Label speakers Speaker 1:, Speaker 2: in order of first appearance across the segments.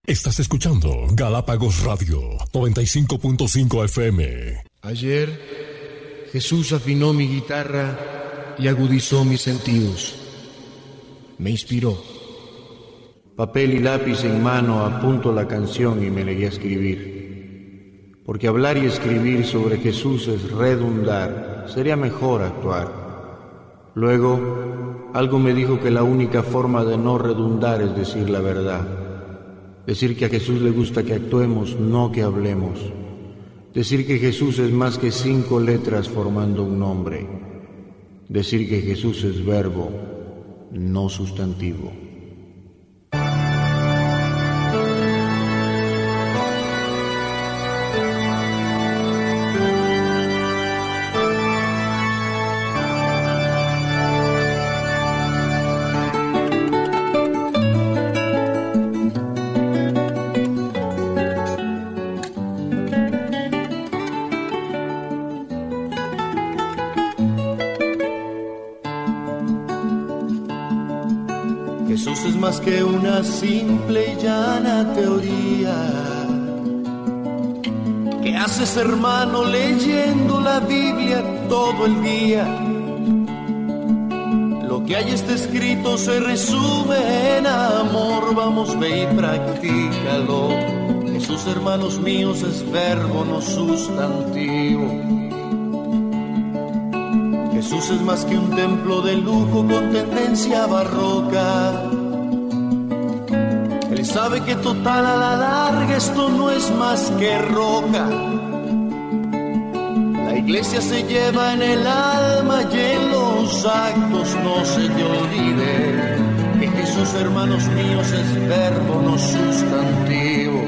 Speaker 1: Estás escuchando Galápagos Radio 95.5 FM.
Speaker 2: Ayer Jesús afinó mi guitarra y agudizó mis sentidos. Me inspiró. Papel y lápiz en mano apunto la canción y me negué a escribir. Porque hablar y escribir sobre Jesús es redundar, sería mejor actuar. Luego, algo me dijo que la única forma de no redundar es decir la verdad. Decir que a Jesús le gusta que actuemos, no que hablemos. Decir que Jesús es más que 5 letras formando un nombre. Decir que Jesús es verbo, no sustantivo. Jesús es más que una simple y llana teoría que haces, hermano, leyendo la Biblia todo el día. Lo que ahí está escrito se resume en amor, vamos, ve y practícalo. Jesús, hermanos míos, es verbo, no sustantivo. Jesús es más que un templo de lujo con tendencia barroca. Él sabe que total a la larga esto no es más que roca. La iglesia se lleva en el alma y en los actos, no se te olvide que Jesús, hermanos míos, es verbo, no sustantivo.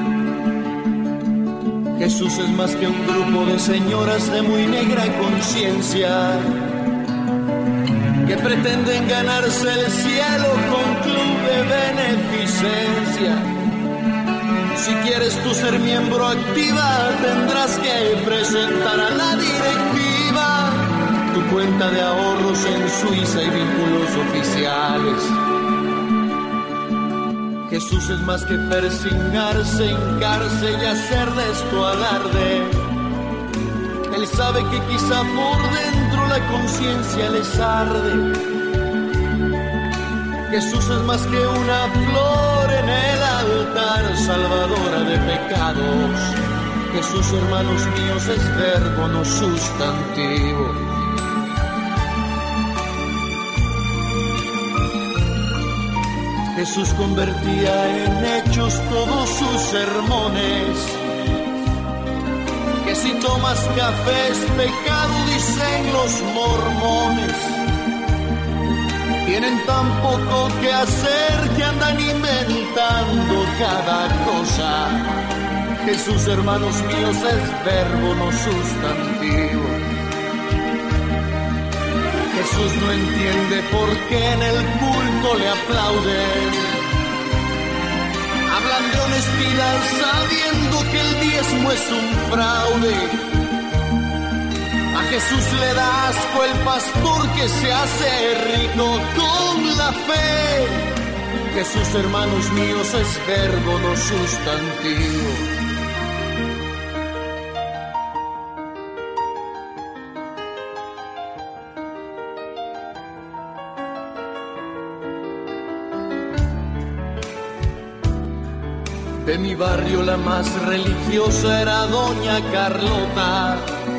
Speaker 2: Jesús es más que un grupo de señoras de muy negra conciencia que pretenden ganarse el cielo con club de beneficencia. Si quieres tú ser miembro activa, tendrás que presentar a la directiva tu cuenta de ahorros en Suiza y vínculos oficiales. Jesús es más que persignarse, hincarse y hacer de esto alarde. Él sabe que quizá por dentro la conciencia les arde. Jesús es más que una flor en el altar, salvadora de pecados. Jesús, hermanos míos, es verbo, no sustantivo. Jesús convertía en hechos todos sus sermones. Que si tomas café es pecado, dicen los mormones. Tienen tan poco que hacer que andan inventando cada cosa. Jesús, hermanos míos, es verbo, no sustantivo. Jesús no entiende por qué en el culto le aplauden. Hablan de honestidad sabiendo que el diezmo es un fraude. A Jesús le da asco el pastor que se hace rico con la fe. Jesús, hermanos míos, es verbo, no sustantivo. De mi barrio la más religiosa era doña Carlota.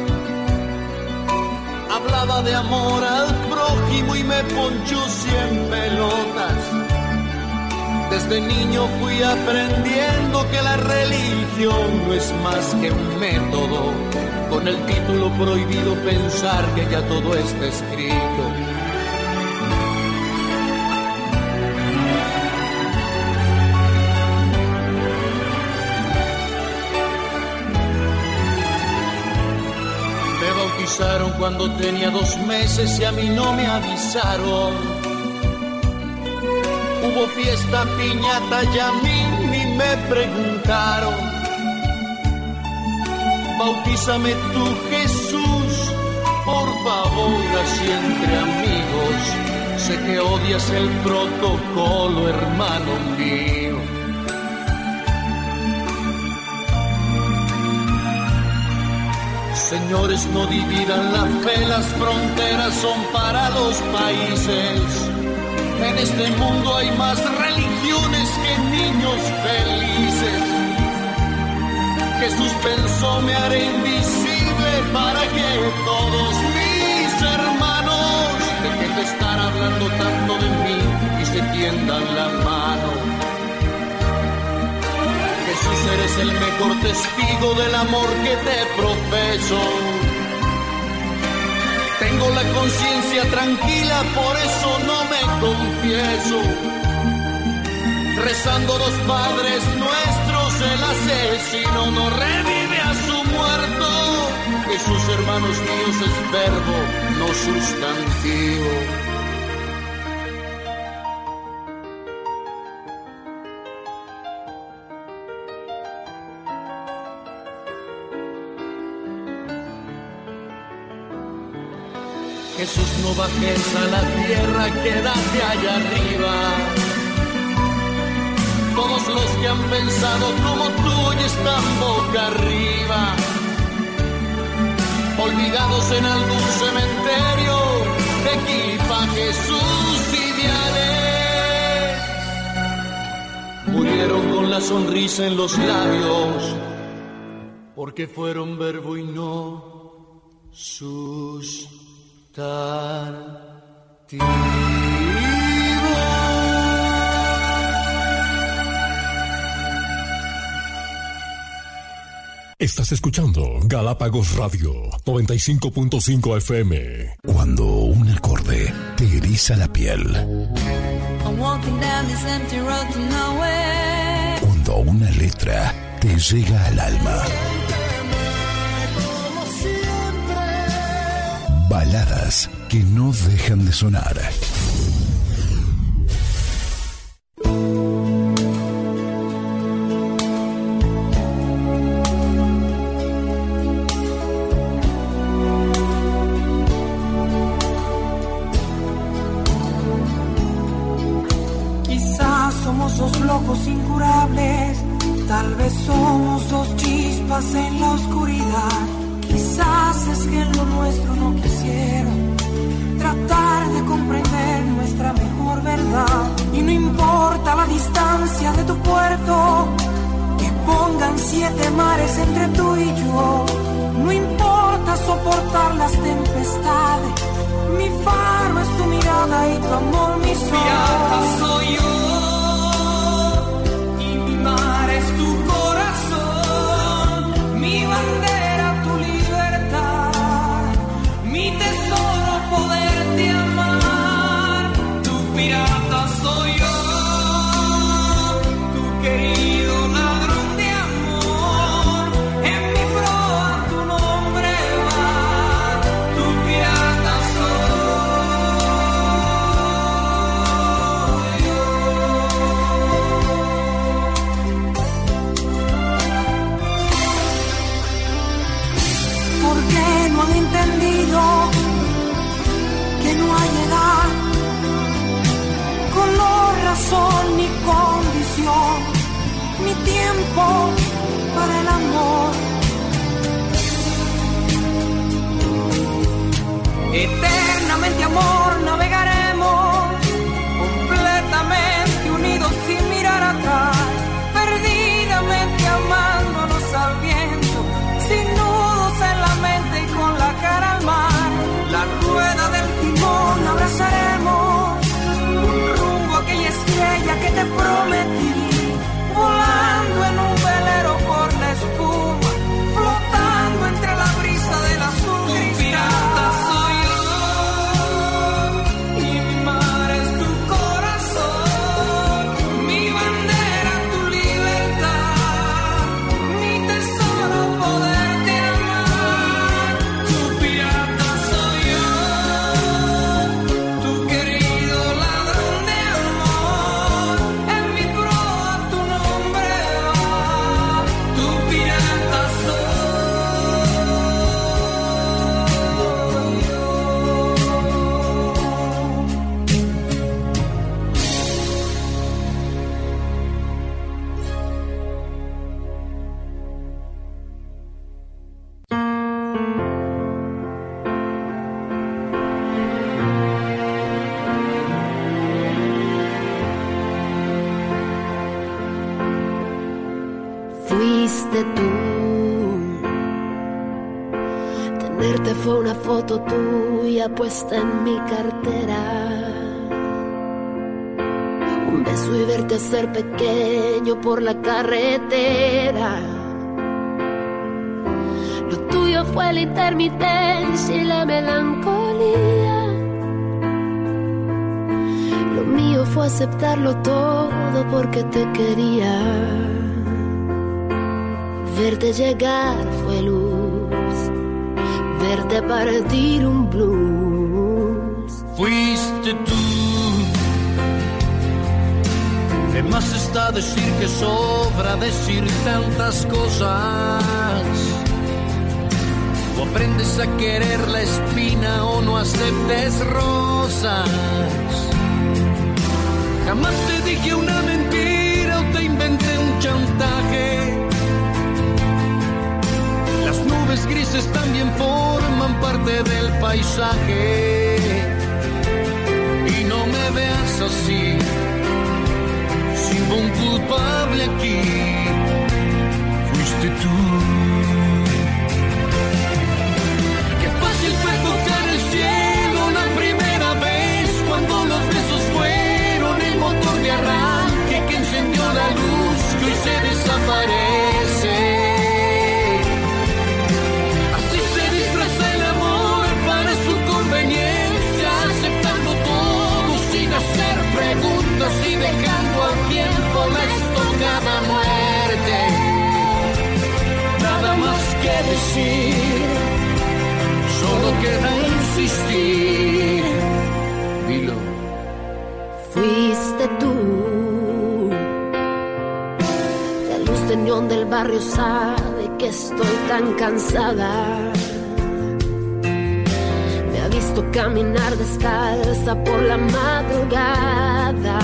Speaker 2: Hablaba de amor al prójimo y me ponchó 100 pelotas. Desde niño fui aprendiendo que la religión no es más que un método, con el título prohibido pensar que ya todo está escrito. Cuando tenía 2 meses y a mí no me avisaron. Hubo fiesta, piñata y a mí ni me preguntaron. Bautízame tú, Jesús, por favor, así entre amigos. Sé que odias el protocolo, hermano mío.
Speaker 3: Señores, no dividan la fe, las fronteras son para los países. En este mundo hay más religiones que niños felices. Jesús pensó, me haré invisible para que todos mis hermanos dejen de estar hablando tanto de mí y se tiendan la mano. Jesús, eres el mejor testigo del amor que te profeso. Tengo la conciencia tranquila, por eso no me confieso. Rezando los padres nuestros, el asesino no revive a su muerto. Jesús, hermanos míos, es verbo, no sustantivo. Jesús, no bajes a la tierra, quédate allá arriba. Todos los que han pensado como tú hoy están boca arriba, olvidados en algún cementerio de equipajes sus ideales. Murieron con la sonrisa en los labios, porque fueron verbo y no sustantivo.
Speaker 1: Estás escuchando Galápagos Radio 95.5 FM.
Speaker 4: Cuando un acorde te eriza la piel. Cuando una letra te llega al alma. Baladas que no dejan de sonar.
Speaker 5: Quizás somos dos locos incurables, tal vez somos dos chispas en la oscuridad. Quizás es que en lo nuestro no quisieron tratar de comprender nuestra mejor verdad. Y no importa la distancia de tu puerto, que pongan 7 mares entre tú y yo. No importa soportar las tempestades, mi faro es tu mirada y tu amor mi sol.
Speaker 6: Pirata soy yo y mi mar es tu corazón, mi bandera, tu libertad, mi tesoro, poderte amar. Tu pirata soy yo, tu querido ladrón de amor, en mi proa tu nombre va. Tu pirata soy yo.
Speaker 5: ¿Por qué no han entendido que no hay edad, color, razón ni condición, ni tiempo para el amor? Eternamente amor navegaremos, completamente unidos sin mirar atrás, perdidamente amándonos al viento, sin nudos en la mente y con la cara al mar. La rueda del timón abrazaremos, un rumbo a aquella estrella que te prometí, volando en un velero por la espuma, flotando entre la brisa del azul cristal.
Speaker 6: Pirata soy yo
Speaker 7: fuiste tú. Tenerte fue una foto tuya puesta en mi cartera. Un beso y verte hacer pequeño por la carretera. Lo tuyo fue la intermitencia y la melancolía. Lo mío fue aceptarlo todo porque te quería. Verte llegar fue luz, verte partir un blues.
Speaker 3: Fuiste tú. De más está decir que sobra decir tantas cosas. O aprendes a querer la espina o no aceptes rosas. Jamás te dije una mentira o te inventé un chantaje. Las nubes grises también forman parte del paisaje. Y no me veas así, sin un culpable aquí. Fuiste tú. Qué fácil fue tocar el cielo la primera vez, cuando los besos fueron el motor de arranque que encendió la luz que hoy se desaparece. Así se disfraza el amor para su conveniencia, aceptando todo sin hacer preguntas y dejando al tiempo la estocada muerte. Nada más que decir, solo queda insistir. Dilo.
Speaker 7: Fuiste tú. La luz de neón del barrio sabe que estoy tan cansada. Me ha visto caminar descalza por la madrugada.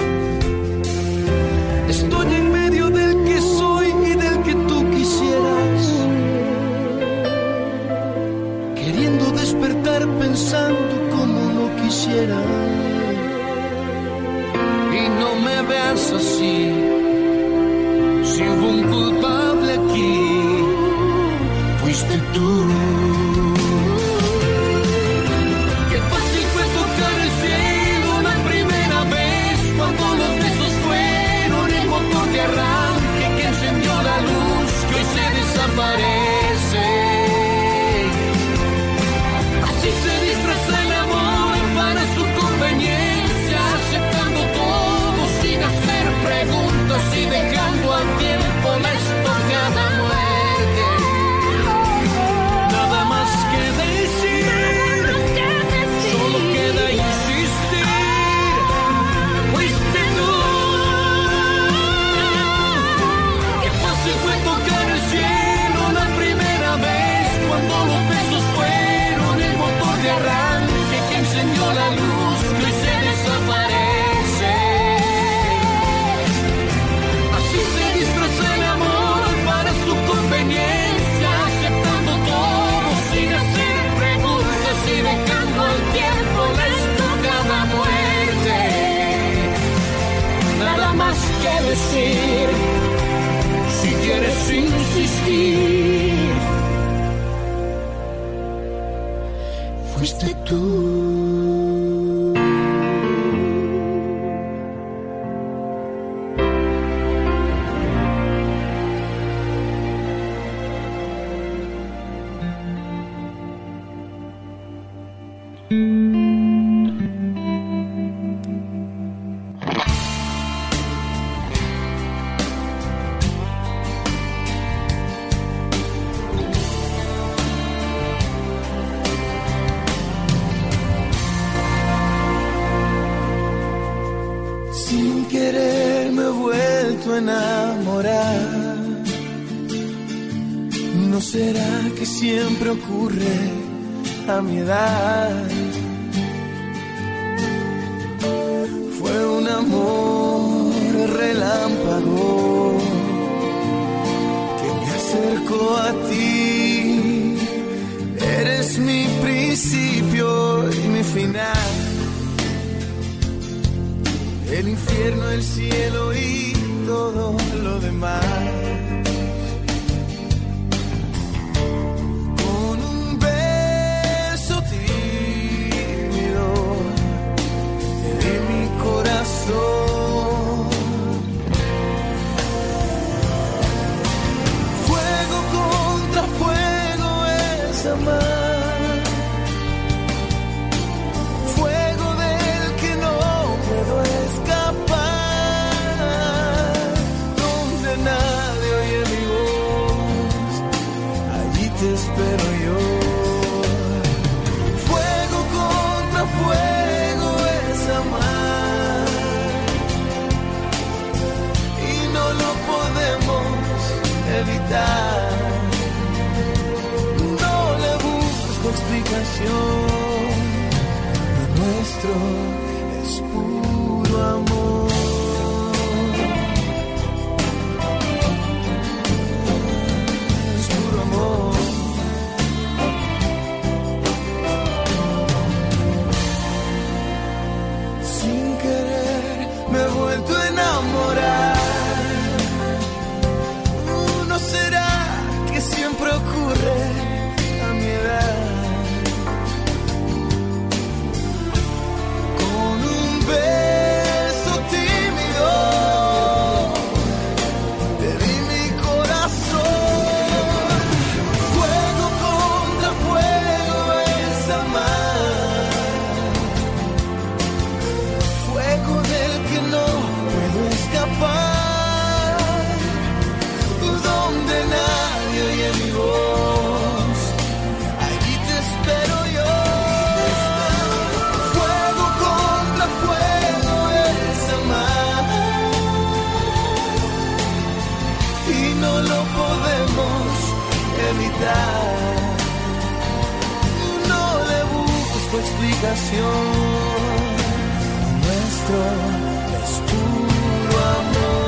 Speaker 3: Estoy en medio del que soy y del que tú quisieras, queriendo despertar pensando como no quisiera. Y no me veas así, si hubo un culpable aquí, fuiste tú. Qué fácil fue tocar el cielo la primera vez, cuando los besos fueron el motor de arranque que encendió la luz que hoy se desaparece. Así se disfraza el amor para su conveniencia, aceptando todo sin hacer preguntas y dejando al tiempo la estocada muerte. Nada más que decir, solo queda insistir. Fuiste tú. Qué fácil fue tocar el cielo la primera vez, cuando los besos fueron el motor de arranque que encendió la luz que hoy se desaparece. Así se disfraza el amor para su conveniencia, aceptando todo sin hacer preguntas y dejando al tiempo la estocada muerte. Nada más que decir, si quieres insistir, fuiste tú.
Speaker 8: Sin querer me he vuelto a enamorar. ¿No será que siempre ocurre a mi edad? Fue un amor relámpago que me acercó a ti. Eres mi principio y mi final. El infierno, el cielo y todo lo demás. evitar. No le busco explicación, lo nuestro es puro amor. Es puro amor. Sin querer me he vuelto a enamorar. ¿No será que siempre ocurre a mi edad? Con un beso tímido te di mi corazón. Fuego contra fuego es amar. Fuego del que no puedo escapar. Donde nadie oye mi voz, allí te espero yo. Fuego contra fuego es amar, y no lo podemos evitar. No le busco explicación, lo nuestro es puro amor.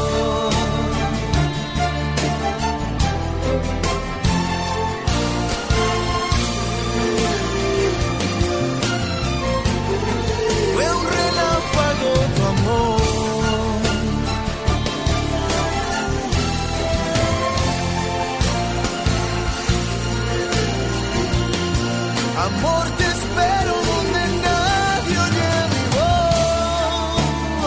Speaker 8: Fue un relámpago tu amor. Amor, te espero donde nadie oye mi voz.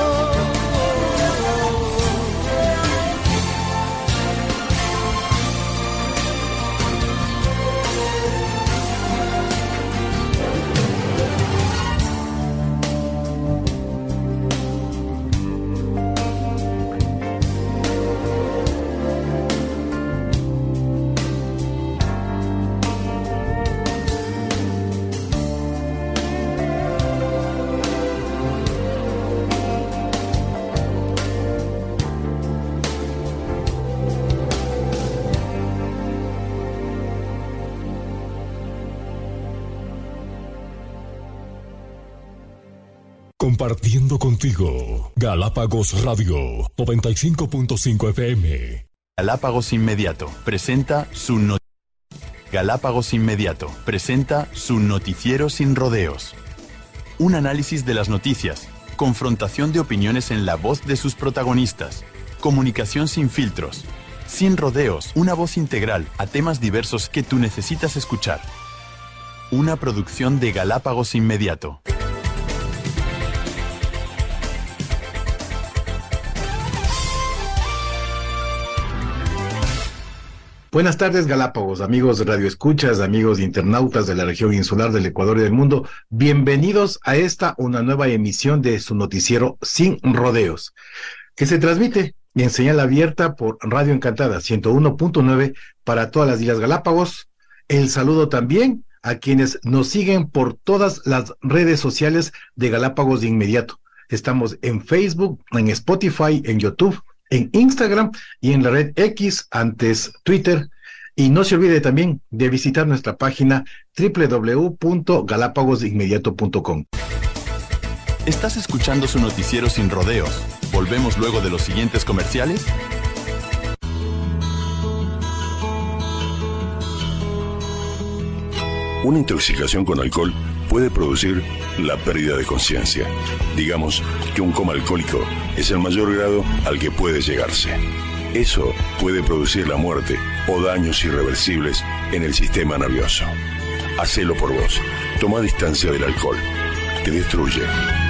Speaker 1: Compartiendo contigo, Galápagos Radio 95.5 FM.
Speaker 9: Galápagos Inmediato presenta su Galápagos Inmediato presenta su noticiero sin rodeos. Un análisis de las noticias, confrontación de opiniones en la voz de sus protagonistas, comunicación sin filtros, sin rodeos, una voz integral a temas diversos que tú necesitas escuchar. Una producción de Galápagos Inmediato.
Speaker 2: Buenas tardes, Galápagos, amigos radioescuchas, amigos internautas de la región insular del Ecuador y del mundo. Bienvenidos a una nueva emisión de su noticiero Sin Rodeos, que se transmite en señal abierta por Radio Encantada 101.9 para todas las Islas Galápagos. El saludo también a quienes nos siguen por todas las redes sociales de Galápagos de Inmediato. Estamos en Facebook, en Spotify, en YouTube, en Instagram y en la red X, antes Twitter. Y no se olvide también de visitar nuestra página www.galapagosdeinmediato.com.
Speaker 9: ¿Estás escuchando su noticiero Sin Rodeos? ¿Volvemos luego de los siguientes comerciales?
Speaker 10: Una intoxicación con alcohol puede producir la pérdida de conciencia. Digamos que un coma alcohólico es el mayor grado al que puede llegarse. Eso puede producir la muerte o daños irreversibles en el sistema nervioso. Hacelo por vos. Toma distancia del alcohol. Te destruye.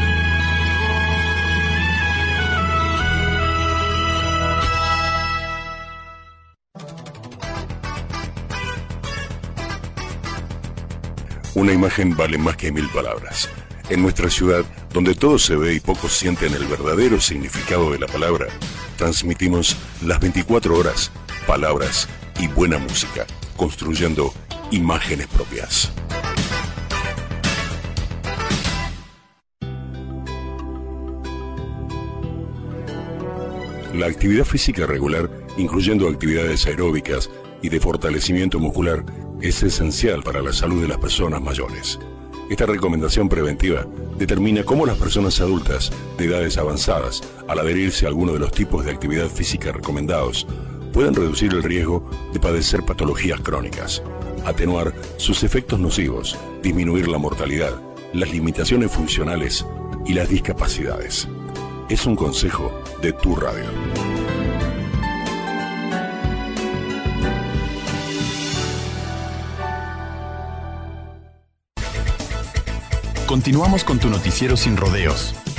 Speaker 10: Una imagen vale más que 1000 palabras. En nuestra ciudad, donde todo se ve y pocos sienten el verdadero significado de la palabra, transmitimos las 24 horas, palabras y buena música, construyendo imágenes propias. La actividad física regular incluyendo actividades aeróbicas y de fortalecimiento muscular, es esencial para la salud de las personas mayores. Esta recomendación preventiva determina cómo las personas adultas de edades avanzadas, al adherirse a alguno de los tipos de actividad física recomendados, pueden reducir el riesgo de padecer patologías crónicas, atenuar sus efectos nocivos, disminuir la mortalidad, las limitaciones funcionales y las discapacidades. Es un consejo de Tu Radio.
Speaker 9: Continuamos con tu noticiero sin rodeos